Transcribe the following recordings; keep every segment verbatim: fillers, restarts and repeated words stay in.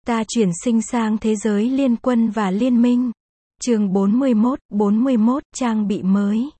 Ta chuyển sinh sang thế giới liên quân và liên minh. Chương bốn mươi mốt, bốn mươi mốt, trang bị mới.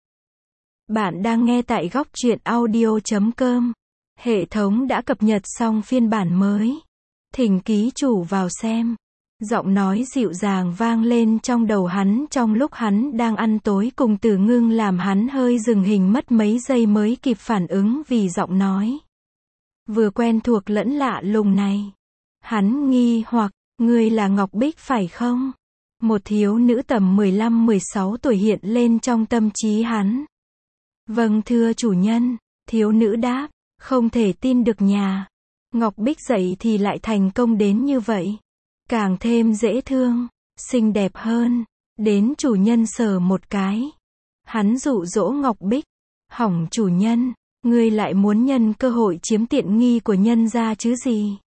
Bạn đang nghe tại góc truyện audio chấm com. Hệ thống đã cập nhật xong phiên bản mới. Thỉnh ký chủ vào xem. Giọng nói dịu dàng vang lên trong đầu hắn trong lúc hắn đang ăn tối cùng Tử Ngưng, làm hắn hơi dừng hình mất mấy giây mới kịp phản ứng vì giọng nói vừa quen thuộc lẫn lạ lùng này. Hắn nghi hoặc, ngươi là Ngọc Bích phải không? Một thiếu nữ tầm mười lăm mười sáu tuổi hiện lên trong tâm trí hắn. Vâng thưa chủ nhân, thiếu nữ đáp, không thể tin được nhà. Ngọc Bích dậy thì lại thành công đến như vậy. Càng thêm dễ thương, xinh đẹp hơn, đến chủ nhân sờ một cái. Hắn dụ dỗ Ngọc Bích, hỏng chủ nhân, ngươi lại muốn nhân cơ hội chiếm tiện nghi của nhân gia chứ gì?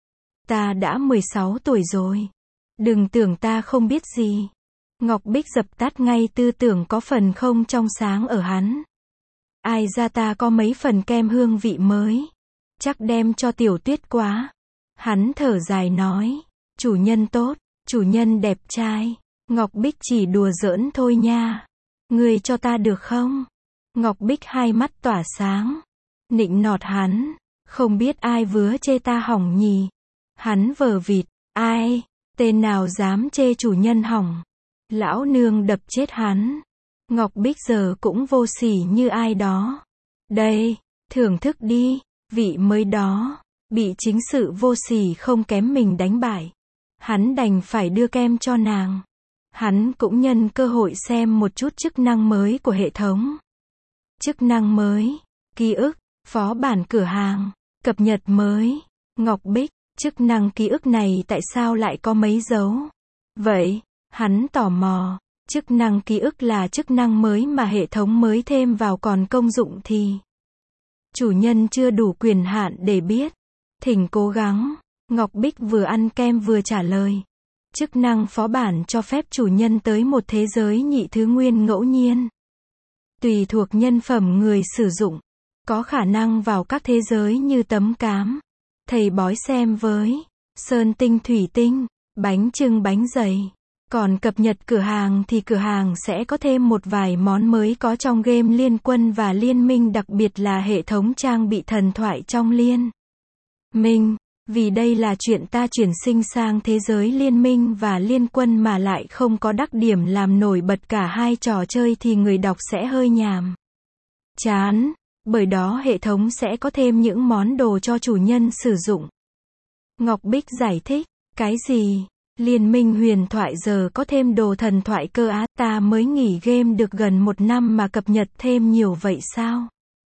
Ta đã mười sáu tuổi rồi. Đừng tưởng ta không biết gì. Ngọc Bích dập tắt ngay tư tưởng có phần không trong sáng ở hắn. Ai ra ta có mấy phần kem hương vị mới. Chắc đem cho Tiểu Tuyết quá. Hắn thở dài nói. Chủ nhân tốt, chủ nhân đẹp trai. Ngọc Bích chỉ đùa giỡn thôi nha. Ngươi cho ta được không? Ngọc Bích hai mắt tỏa sáng. Nịnh nọt hắn. Không biết ai vứa chê ta hỏng nhỉ? Hắn vờ vịt. Ai? Tên nào dám chê chủ nhân hỏng? Lão nương đập chết hắn. Ngọc Bích giờ cũng vô sỉ như ai đó. Đây, thưởng thức đi. Vị mới đó. Bị chính sự vô sỉ không kém mình đánh bại. Hắn đành phải đưa kem cho nàng. Hắn cũng nhân cơ hội xem một chút chức năng mới của hệ thống. Chức năng mới. Ký ức. Phó bản cửa hàng. Cập nhật mới. Ngọc Bích. Chức năng ký ức này tại sao lại có mấy dấu? Vậy, hắn tò mò, chức năng ký ức là chức năng mới mà hệ thống mới thêm vào, còn công dụng thì chủ nhân chưa đủ quyền hạn để biết. Thỉnh cố gắng. Ngọc Bích vừa ăn kem vừa trả lời. Chức năng phó bản cho phép chủ nhân tới một thế giới nhị thứ nguyên ngẫu nhiên. Tùy thuộc nhân phẩm người sử dụng, có khả năng vào các thế giới như tấm cám, thầy bói xem với, sơn tinh thủy tinh, bánh chưng bánh dày. Còn cập nhật cửa hàng thì cửa hàng sẽ có thêm một vài món mới có trong game liên quân và liên minh, đặc biệt là hệ thống trang bị thần thoại trong liên minh. Vì đây là chuyện ta chuyển sinh sang thế giới liên minh và liên quân mà lại không có đặc điểm làm nổi bật cả hai trò chơi thì người đọc sẽ hơi nhàm chán. Bởi đó hệ thống sẽ có thêm những món đồ cho chủ nhân sử dụng. Ngọc Bích giải thích. Cái gì? Liên minh huyền thoại giờ có thêm đồ thần thoại cơ á? Ta mới nghỉ game được gần một năm mà cập nhật thêm nhiều vậy sao?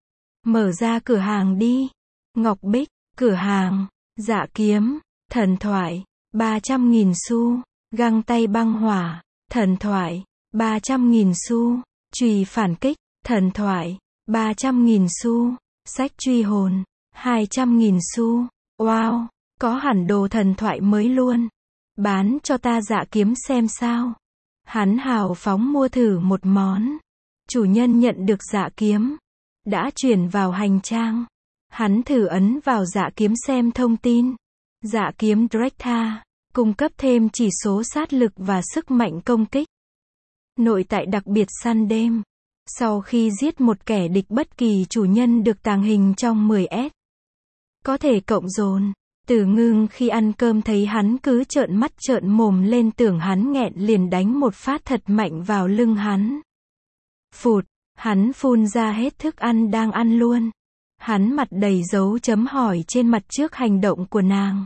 Mở ra cửa hàng đi. Ngọc Bích. Cửa hàng. Dạ kiếm. Thần thoại. ba trăm nghìn xu. Găng tay băng hỏa. Thần thoại. ba trăm nghìn xu. Chùy phản kích. Thần thoại. ba trăm nghìn xu. Sách truy hồn. hai trăm nghìn xu. Wow, có hẳn đồ thần thoại mới luôn. Bán cho ta dạ kiếm xem sao. Hắn hào phóng mua thử một món. Chủ nhân nhận được dạ kiếm. Đã chuyển vào hành trang. Hắn thử ấn vào dạ kiếm xem thông tin. Dạ kiếm Drekthar. Cung cấp thêm chỉ số sát lực và sức mạnh công kích. Nội tại đặc biệt săn đêm. Sau khi giết một kẻ địch bất kỳ chủ nhân được tàng hình trong mười S. Có thể cộng dồn. Tử Ngưng khi ăn cơm thấy hắn cứ trợn mắt trợn mồm lên, tưởng hắn nghẹn liền đánh một phát thật mạnh vào lưng hắn. Phụt, hắn phun ra hết thức ăn đang ăn luôn. Hắn mặt đầy dấu chấm hỏi trên mặt trước hành động của nàng.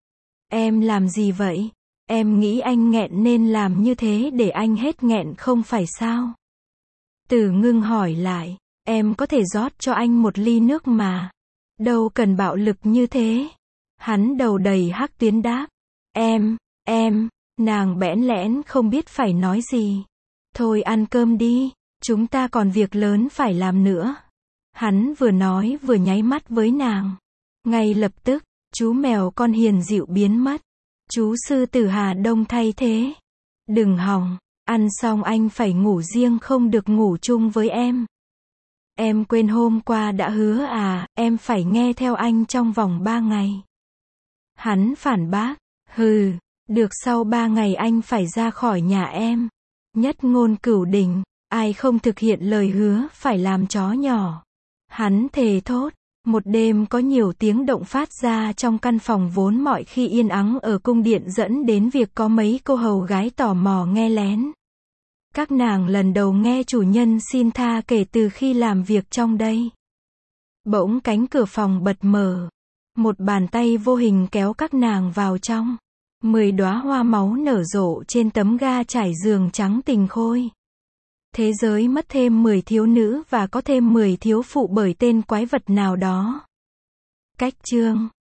Em làm gì vậy? Em nghĩ anh nghẹn nên làm như thế để anh hết nghẹn không phải sao? Tử Ngưng hỏi lại, em có thể rót cho anh một ly nước mà. Đâu cần bạo lực như thế. Hắn đầu đầy hắc tuyến đáp. Em, em, nàng bẽn lẽn không biết phải nói gì. Thôi ăn cơm đi, chúng ta còn việc lớn phải làm nữa. Hắn vừa nói vừa nháy mắt với nàng. Ngay lập tức, chú mèo con hiền dịu biến mất. Chú sư tử Hà Đông thay thế. Đừng hòng. Ăn xong anh phải ngủ riêng, không được ngủ chung với em. Em quên hôm qua đã hứa à, em phải nghe theo anh trong vòng ba ngày. Hắn phản bác, Hừ, được sau ba ngày anh phải ra khỏi nhà em. Nhất ngôn cửu đỉnh, ai không thực hiện lời hứa phải làm chó nhỏ. Hắn thề thốt. Một đêm có nhiều tiếng động phát ra trong căn phòng vốn mọi khi yên ắng ở cung điện, dẫn đến việc có mấy cô hầu gái tò mò nghe lén. Các nàng lần đầu nghe chủ nhân xin tha kể từ khi làm việc trong đây. Bỗng cánh cửa phòng bật mở. Một bàn tay vô hình kéo các nàng vào trong. Mười đóa hoa máu nở rộ trên tấm ga trải giường trắng tình khôi. Thế giới mất thêm mười thiếu nữ và có thêm mười thiếu phụ bởi tên quái vật nào đó. Cách chương